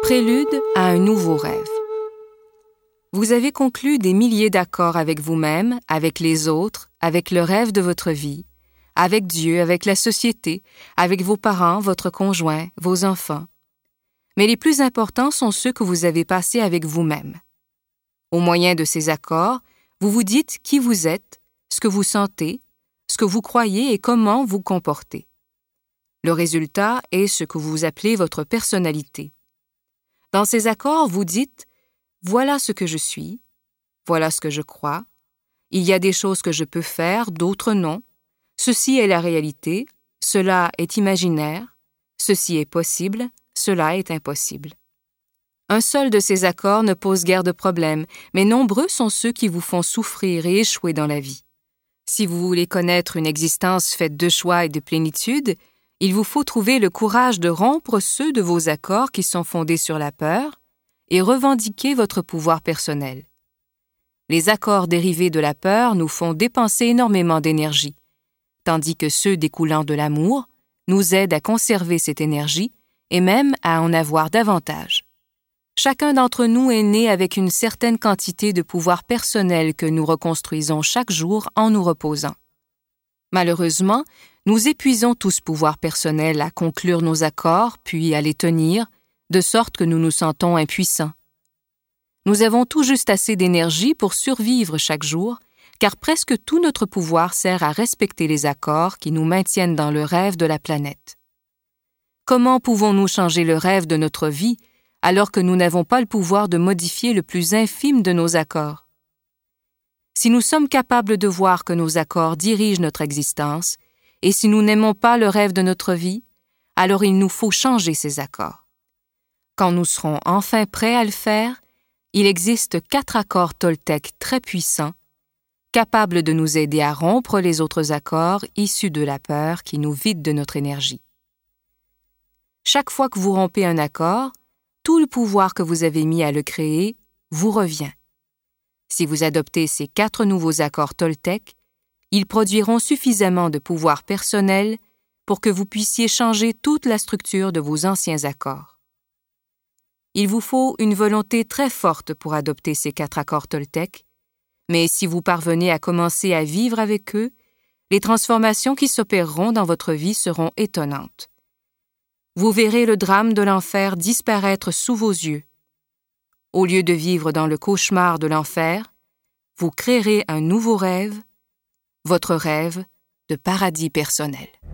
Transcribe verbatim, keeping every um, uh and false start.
Prélude à un nouveau rêve. Vous avez conclu des milliers d'accords avec vous-même, avec les autres, avec le rêve de votre vie, avec Dieu, avec la société, avec vos parents, votre conjoint, vos enfants. Mais les plus importants sont ceux que vous avez passés avec vous-même. Au moyen de ces accords, vous vous dites qui vous êtes, ce que vous sentez, ce que vous croyez et comment vous comportez. Le résultat est ce que vous appelez votre personnalité. Dans ces accords, vous dites « Voilà ce que je suis, voilà ce que je crois, il y a des choses que je peux faire, d'autres non, ceci est la réalité, cela est imaginaire, ceci est possible, cela est impossible. » Un seul de ces accords ne pose guère de problème, mais nombreux sont ceux qui vous font souffrir et échouer dans la vie. Si vous voulez connaître une existence faite de choix et de plénitude, il vous faut trouver le courage de rompre ceux de vos accords qui sont fondés sur la peur et revendiquer votre pouvoir personnel. Les accords dérivés de la peur nous font dépenser énormément d'énergie, tandis que ceux découlant de l'amour nous aident à conserver cette énergie et même à en avoir davantage. Chacun d'entre nous est né avec une certaine quantité de pouvoir personnel que nous reconstruisons chaque jour en nous reposant. Malheureusement, nous épuisons tout ce pouvoir personnel à conclure nos accords, puis à les tenir, de sorte que nous nous sentons impuissants. Nous avons tout juste assez d'énergie pour survivre chaque jour, car presque tout notre pouvoir sert à respecter les accords qui nous maintiennent dans le rêve de la planète. Comment pouvons-nous changer le rêve de notre vie alors que nous n'avons pas le pouvoir de modifier le plus infime de nos accords? Si nous sommes capables de voir que nos accords dirigent notre existence, et si nous n'aimons pas le rêve de notre vie, alors il nous faut changer ces accords. Quand nous serons enfin prêts à le faire, il existe quatre accords Toltec très puissants, capables de nous aider à rompre les autres accords issus de la peur qui nous vident de notre énergie. Chaque fois que vous rompez un accord, tout le pouvoir que vous avez mis à le créer vous revient. Si vous adoptez ces quatre nouveaux accords Toltec, ils produiront suffisamment de pouvoir personnel pour que vous puissiez changer toute la structure de vos anciens accords. Il vous faut une volonté très forte pour adopter ces quatre accords Toltec, mais si vous parvenez à commencer à vivre avec eux, les transformations qui s'opéreront dans votre vie seront étonnantes. Vous verrez le drame de l'enfer disparaître sous vos yeux. Au lieu de vivre dans le cauchemar de l'enfer, vous créerez un nouveau rêve, votre rêve de paradis personnel.